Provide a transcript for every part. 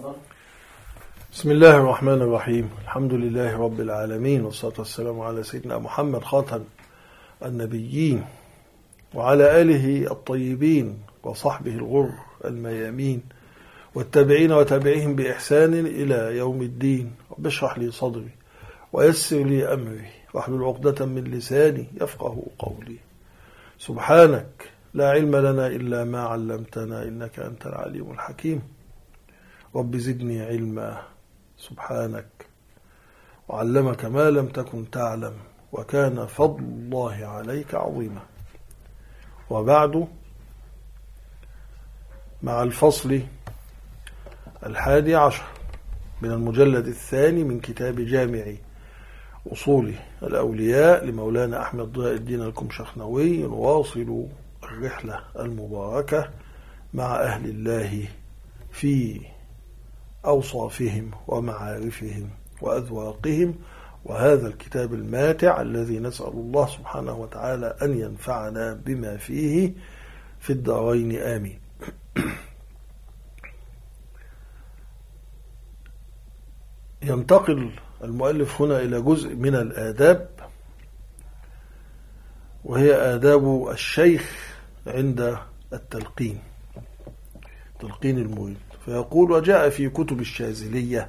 بسم الله الرحمن الرحيم. الحمد لله رب العالمين، والصلاة والسلام على سيدنا محمد خاتم النبيين وعلى آله الطيبين وصحبه الغر الميامين والتابعين وتابعيهم بإحسان إلى يوم الدين. رب اشرح لي صدري ويسر لي أمري واحلل عقدة من لساني يفقه قولي. سبحانك لا علم لنا إلا ما علمتنا إنك أنت العليم الحكيم. رب زدني علما. سبحانك وعلمك ما لم تكن تعلم وكان فضل الله عليك عظيما. وبعد، مع الفصل 11 من المجلد الثاني من كتاب جامع أصول الأولياء لمولانا أحمد ضياء الدين الكمشخنوي، نواصل الرحلة المباركة مع أهل الله في أوصافهم ومعارفهم وأذواقهم، وهذا الكتاب الماتع الذي نسأل الله سبحانه وتعالى أن ينفعنا بما فيه في الدارين آمين. ينتقل المؤلف هنا إلى جزء من الآداب، وهي آداب الشيخ عند التلقين، تلقين المريد. فيقول: وجاء في كتب الشاذلية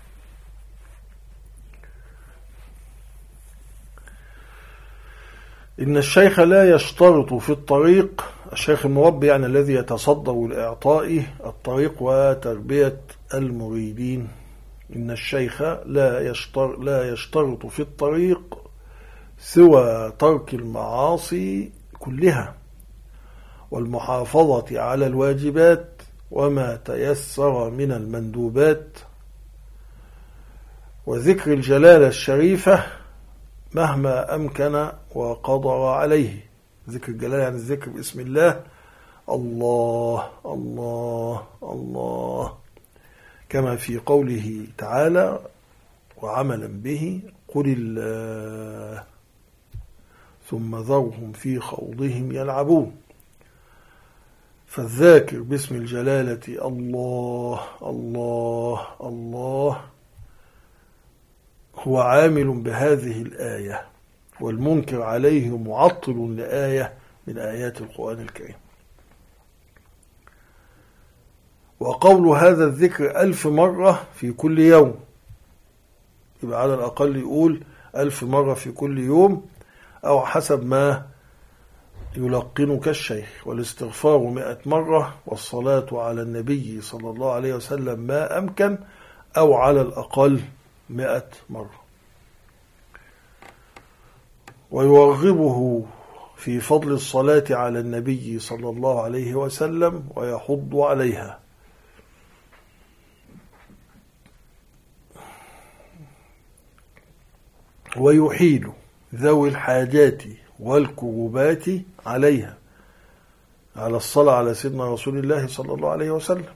إن الشيخ لا يشترط في الطريق، الشيخ المربي يعني الذي يتصدر لإعطاء الطريق وتربية المريدين، إن الشيخ لا يشترط في الطريق سوى ترك المعاصي كلها والمحافظة على الواجبات وما تيسر من المندوبات وذكر الجلالة الشريفة مهما أمكن وقدر عليه. ذكر الجلالة يعني الذكر باسم الله، الله الله الله، كما في قوله تعالى: وعملا به قل الله ثم ذرهم في خوضهم يلعبون. فالذاكر باسم الجلالة الله الله الله هو عامل بهذه الآية، والمنكر عليه معطل لآية من آيات القرآن الكريم. وقول هذا الذكر 1000 مرة في كل يوم، يبقى على الأقل يقول 1000 مرة في كل يوم أو حسب ما يلقنك الشيخ. والاستغفار 100 مرة، والصلاة على النبي صلى الله عليه وسلم ما أمكن أو على الأقل 100 مرة. ويرغبه في فضل الصلاة على النبي صلى الله عليه وسلم ويحض عليها. ويحيل ذوي الحاجات والكروبات عليها، على الصلاة على سيدنا رسول الله صلى الله عليه وسلم.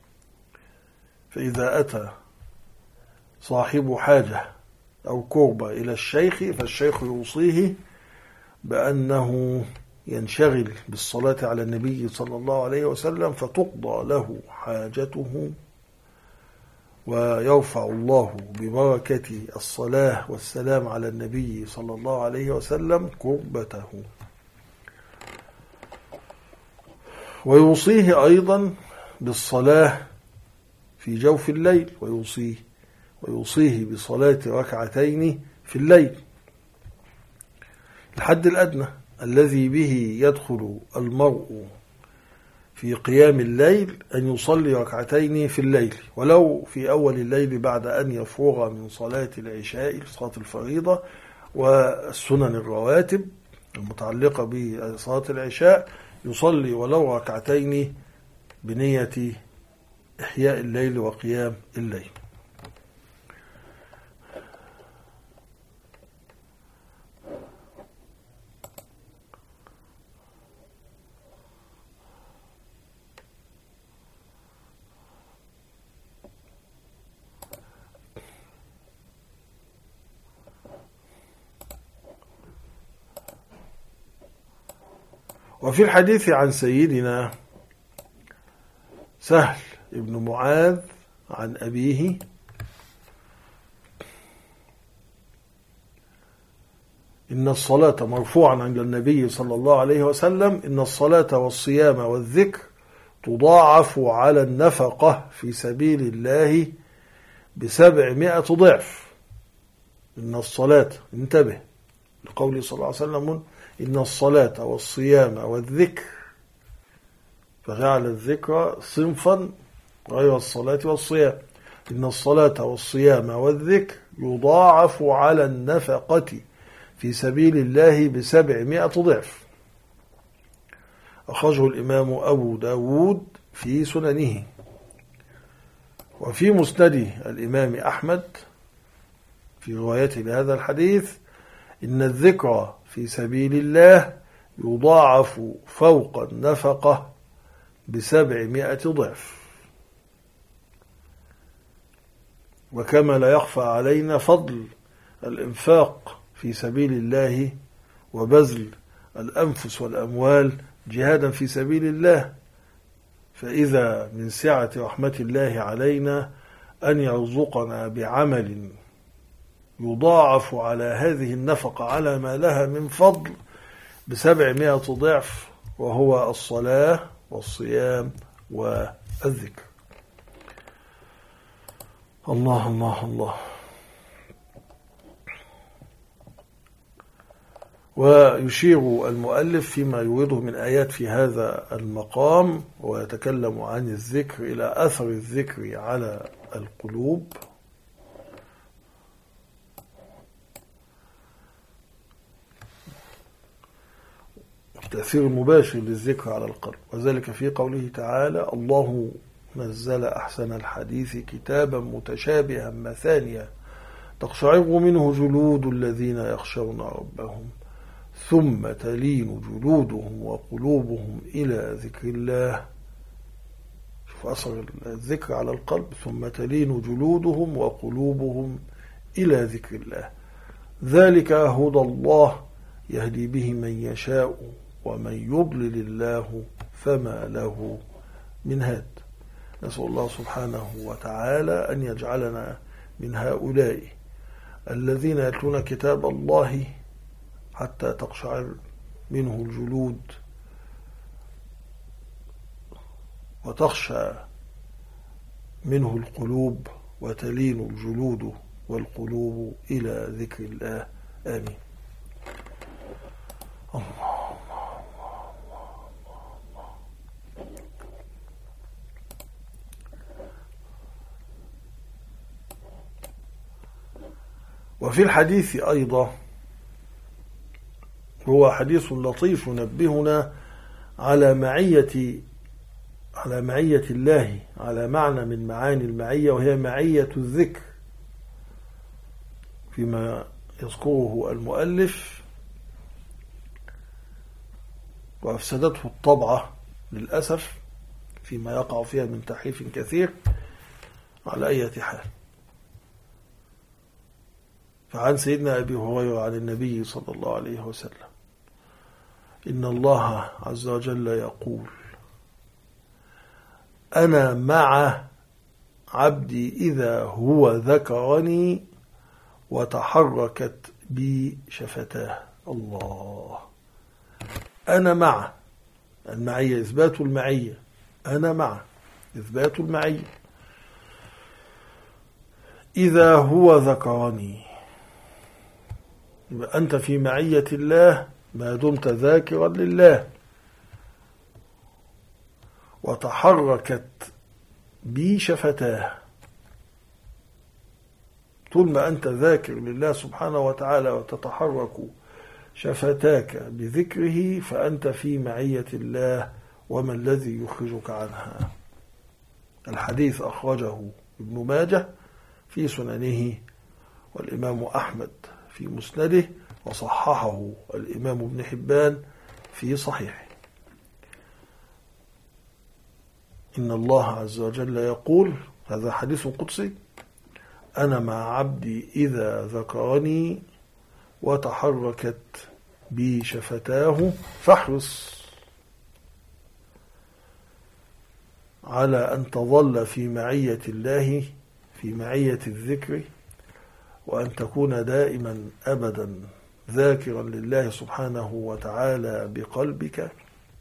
فإذا أتى صاحب حاجة أو كربة إلى الشيخ فالشيخ يوصيه بأنه ينشغل بالصلاة على النبي صلى الله عليه وسلم فتقضى له حاجته، ويرفع الله ببركة الصلاة والسلام على النبي صلى الله عليه وسلم كربته. ويوصيه أيضا بالصلاة في جوف الليل، ويوصيه بصلاة ركعتين في الليل، الحد الأدنى الذي به يدخل المرء في قيام الليل أن يصلي ركعتين في الليل، ولو في أول الليل بعد أن يفرغ من صلاة العشاء، صلاة الفريضة والسنن الرواتب المتعلقة بصلاة العشاء، يصلي ولو ركعتين بنية إحياء الليل وقيام الليل. وفي الحديث عن سيدنا سهل ابن معاذ عن أبيه إن الصلاة مرفوعا عند النبي صلى الله عليه وسلم: إن الصلاة والصيام والذكر تضاعف على النفقة في سبيل الله ب700 ضعف. إن الصلاة، انتبه لقوله صلى الله عليه وسلم: إن الصلاة والصيام والذكر، فجعل الذكر صنفا غير الصلاة والصيام. إن الصلاة والصيام والذكر يضاعف على النفقة في سبيل الله ب700 ضعف. أخرجه الإمام أبو داود في سننه. وفي مسنده الإمام أحمد في روايته لهذا الحديث: إن الذكر في سبيل الله يضاعف فوق النفقة ب700 ضعف. وكما لا يخفى علينا فضل الإنفاق في سبيل الله وبذل الأنفس والأموال جهادا في سبيل الله، فإذا من سعة رحمة الله علينا أن يرزقنا بعمل يضاعف على هذه النفقة على ما لها من فضل ب700 ضعف، وهو الصلاة والصيام والذكر. الله الله الله. ويشير المؤلف فيما يورده من آيات في هذا المقام ويتكلم عن الذكر إلى أثر الذكر على القلوب. التأثير المباشر للذكر على القلب، وذلك في قوله تعالى: الله نزل أحسن الحديث كتابا متشابها مثانيا تقشعر منه جلود الذين يخشون ربهم ثم تلين جلودهم وقلوبهم إلى ذكر الله. شوف أثر الذكر على القلب: ثم تلين جلودهم وقلوبهم إلى ذكر الله، ذلك هدى الله يهدي به من يشاء ومن يضلل الله فما له من هاد. نسأل الله سبحانه وتعالى أن يجعلنا من هؤلاء الذين يتلون كتاب الله حتى تقشعر منه الجلود وتخشى منه القلوب وتلين الجلود والقلوب إلى ذكر الله. آمين. الله. وفي الحديث أيضا، هو حديث لطيف ينبهنا على معية الله، على معنى من معاني المعية، وهي معية الذكر، فيما يذكره المؤلف وأفسدته الطبعة للأسف فيما يقع فيها من تحريف كثير. على أي حال، فعن سيدنا أبي هريرة عن النبي صلى الله عليه وسلم: إن الله عز وجل يقول: أنا مع عبدي إذا هو ذكرني وتحركت بي شفتاه. الله. أنا مع المعية، إثبات المعية. أنا مع إثبات المعية. إذا هو ذكرني، يبقى أنت في معية الله ما دمت ذاكرا لله. وتحركت بي شفتاه، طول ما أنت ذاكر لله سبحانه وتعالى وتتحرك شفتاك بذكره فأنت في معية الله، وما الذي يخرجك عنها. الحديث أخرجه ابن ماجه في سننه، والإمام أحمد في مسنده، وصححه الإمام ابن حبان في صحيحه. إن الله عز وجل يقول، هذا حديث قدسي: أنا مع عبدي إذا ذكرني وتحركت بي شفتاه فاحرص على أن تظل في معية الله، في معية الذكر، وأن تكون دائما أبدا ذاكرا لله سبحانه وتعالى بقلبك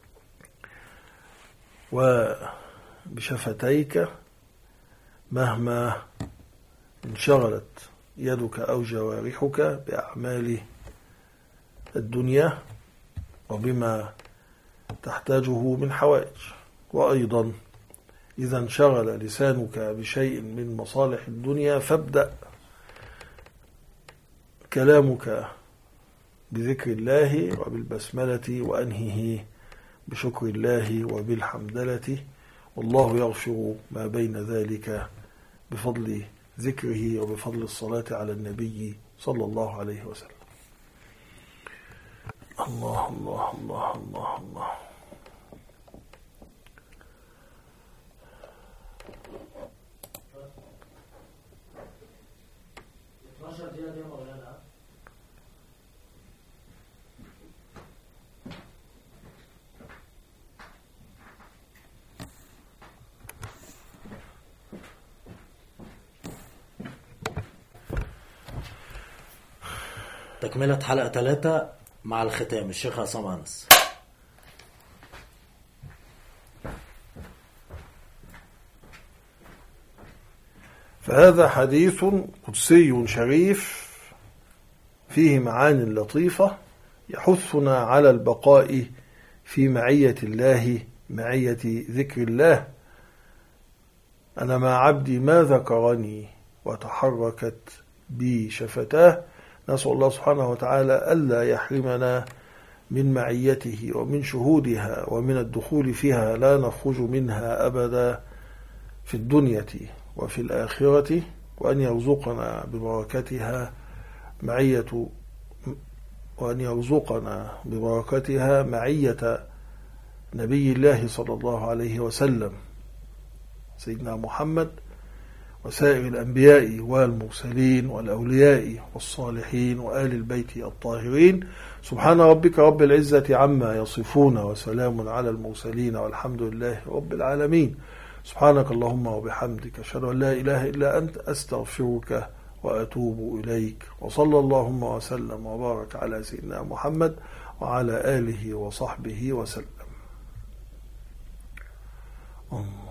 وبشفتيك مهما انشغلت يدك أو جوارحك بأعمال الدنيا وبما تحتاجه من حوائج. وأيضا إذا انشغل لسانك بشيء من مصالح الدنيا فابدأ كلامك بذكر الله وبالبسملة، وأنهه بشكر الله وبالحمدلة، والله يغفر ما بين ذلك بفضل ذكره وبفضل الصلاة على النبي صلى الله عليه وسلم. الله الله الله الله الله. تكملة حلقة 3 مع الختام الشيخ عصام أنس. فهذا حديث قدسي شريف فيه معاني لطيفة يحثنا على البقاء في معية الله، معية ذكر الله. أنا مع عبدي ما ذكرني وتحركت بي شفتاه. نسأل الله سبحانه وتعالى ألا يحرمنا من معيته ومن شهودها ومن الدخول فيها لا نخرج منها أبدا في الدنيا وفي الآخرة، وأن يرزقنا ببركتها معية نبي الله صلى الله عليه وسلم سيدنا محمد وسائر الأنبياء والمرسلين والأولياء والصالحين وآل البيت الطاهرين. سبحان ربك رب العزة عما يصفون وسلام على المرسلين والحمد لله رب العالمين. سبحانك اللهم وبحمدك أشهد أن لا إله إلا أنت أستغفرك وأتوب إليك. وصلى اللهم وسلم وبارك على سيدنا محمد وعلى آله وصحبه وسلم.